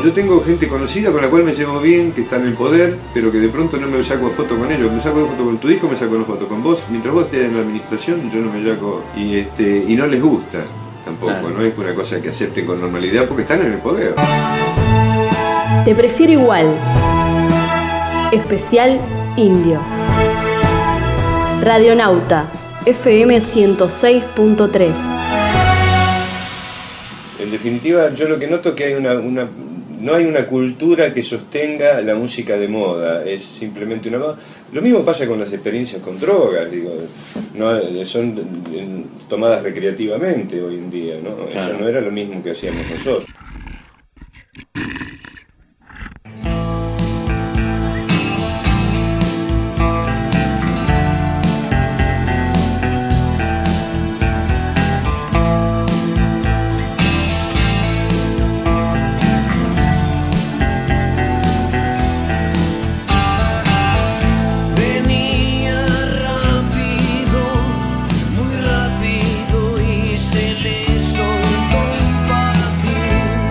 yo tengo gente conocida con la cual me llevo bien, que está en el poder, pero que de pronto no me saco foto con ellos. Me saco foto con tu hijo, me saco una foto con vos. Mientras vos estés en la administración, yo no me saco. Y no les gusta tampoco, claro. No es una cosa que acepten con normalidad porque están en el poder. Te prefiero igual. Especial Indio. Radionauta, FM 106.3. En definitiva, yo lo que noto es que no hay una cultura que sostenga la música de moda, es simplemente una moda. Lo mismo pasa con las experiencias con drogas, digo, son tomadas recreativamente hoy en día, ¿no? Claro. Eso no era lo mismo que hacíamos nosotros. Muy rápido y se le soltó un patín.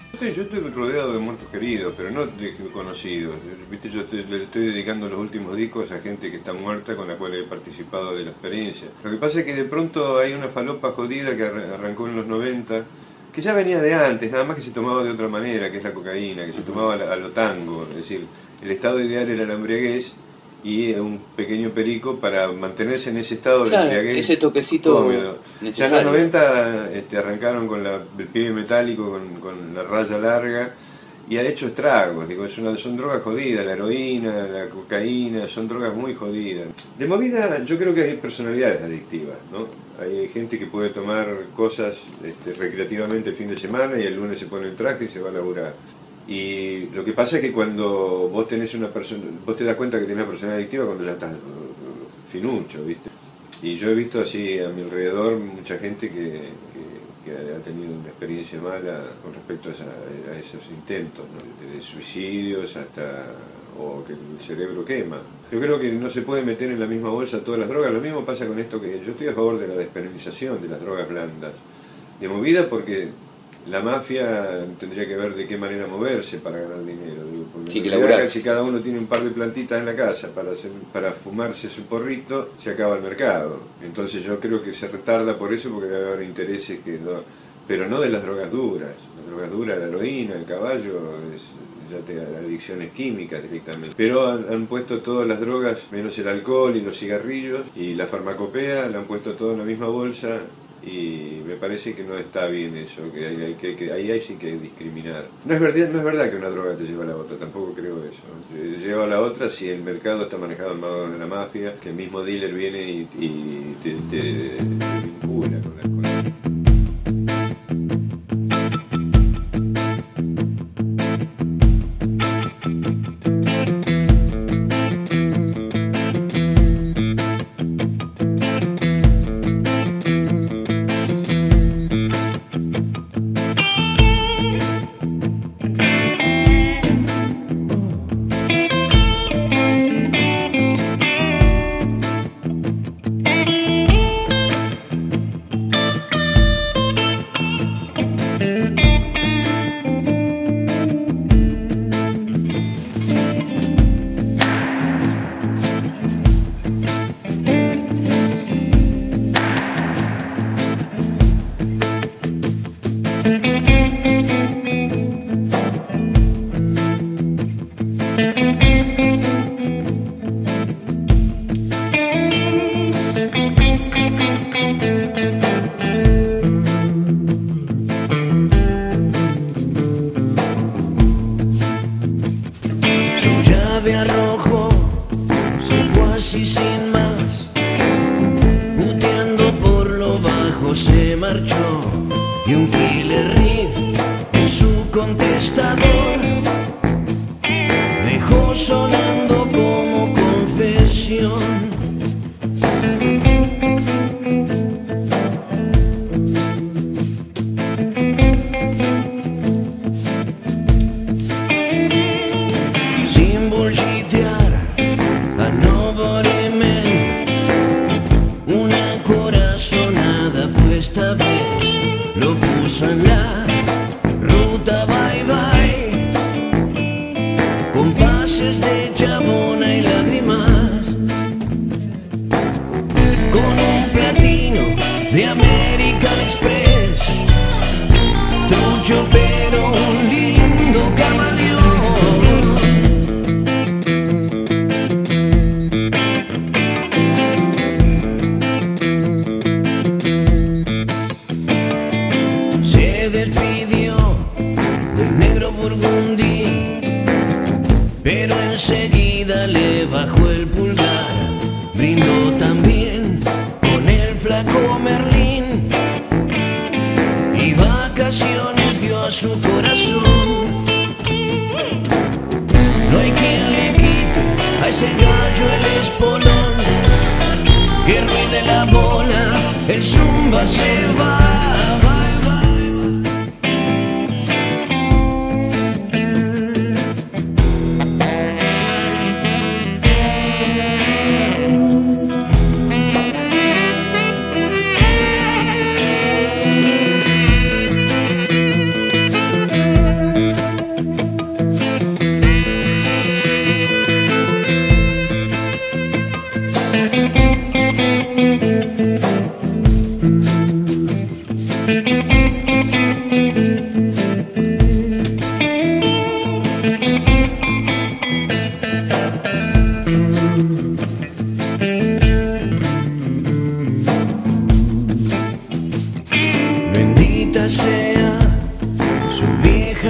Yo estoy rodeado de muertos queridos, pero no de conocidos. ¿Viste? Le estoy dedicando los últimos discos a gente que está muerta, con la cual he participado de la experiencia. Lo que pasa es que de pronto hay una falopa jodida que arrancó en los 90, que ya venía de antes, nada más que se tomaba de otra manera, que es la cocaína, que se tomaba a lo tango. Es decir, el estado ideal era la embriaguez y un pequeño perico para mantenerse en ese estado de embriaguez. Ese toquecito necesario. Ya en los 90 arrancaron con el pibe metálico, con la raya larga, y ha hecho estragos. Digo, son drogas jodidas, la heroína, la cocaína, son drogas muy jodidas. De movida yo creo que hay personalidades adictivas, ¿no? Hay gente que puede tomar cosas recreativamente el fin de semana y el lunes se pone el traje y se va a laburar. Y lo que pasa es que cuando vos tenés una persona, vos te das cuenta que tenés una persona adictiva cuando ya estás finucho, ¿viste? Y yo he visto así a mi alrededor mucha gente que ha tenido una experiencia mala con respecto a esos intentos, ¿no? Desde suicidios o que el cerebro quema. Yo creo que no se puede meter en la misma bolsa todas las drogas. Lo mismo pasa con esto, que yo estoy a favor de la despenalización de las drogas blandas. De movida porque la mafia tendría que ver de qué manera moverse para ganar dinero. Sí, que si cada uno tiene un par de plantitas en la casa para fumarse su porrito, se acaba el mercado. Entonces yo creo que se retarda por eso, porque debe haber intereses pero no de las drogas duras. Las drogas duras, la heroína, el caballo, ya te da adicciones químicas directamente. Pero han puesto todas las drogas, menos el alcohol y los cigarrillos y la farmacopea, la han puesto todo en la misma bolsa. Y me parece que no está bien eso, que ahí sí que discriminar. No es verdad que una droga te lleva a la otra, tampoco creo eso. Te lleva a la otra si el mercado está manejado en manos de la mafia, que el mismo dealer viene y te vincula con la cosa.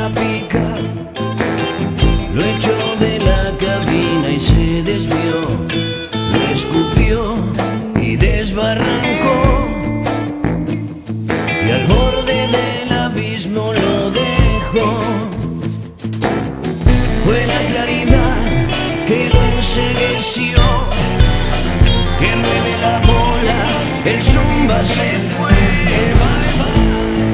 a picar. Lo echó de la cabina y se desvió, lo escupió y desbarrancó, y al borde del abismo lo dejó. Fue la claridad que lo ensegueció, que mueve la bola, el zumba se fue. Bye, bye.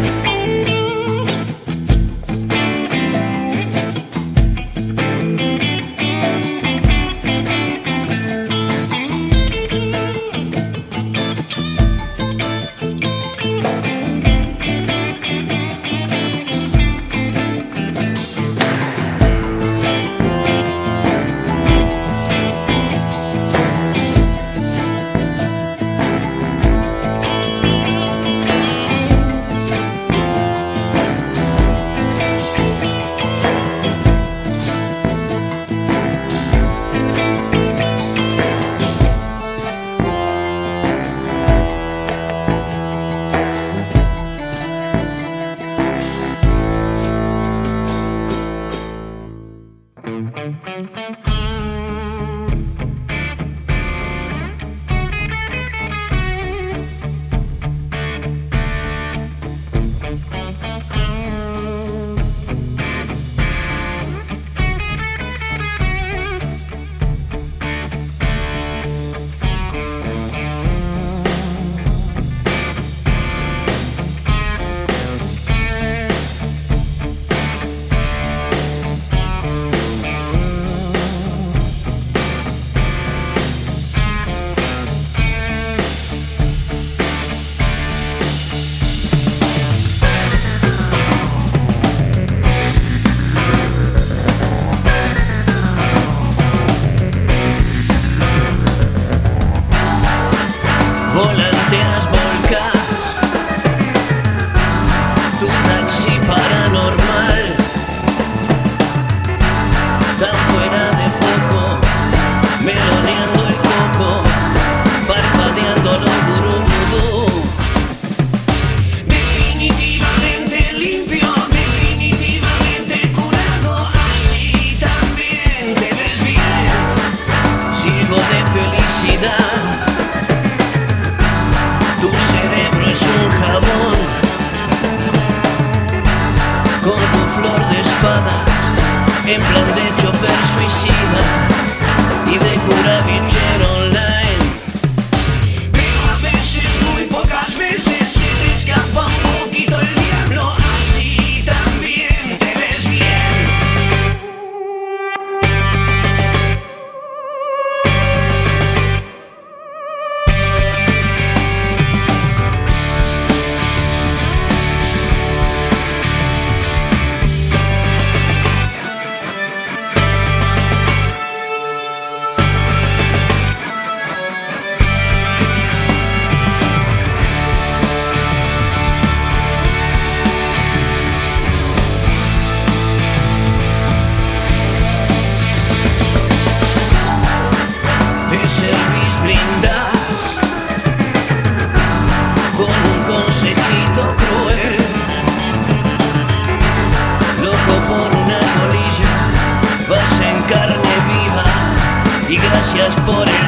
Volanteas, volcas, tu taxi paranormal, tan fuera de foco, meloneando el coco, parpadeando lo gurú. Definitivamente limpio, definitivamente curado, así también te ves bien, ciego de felicidad. Tu cerebro es un jabón, con tu flor de espadas, en plan de chofer suicida y de cura bichero online. Pero a veces, muy pocas veces, se te escapa un poquito el diablo, así también te ves bien. Te servís, brindás con un consejito cruel, loco por una colilla, vas en carne viva y gracias por el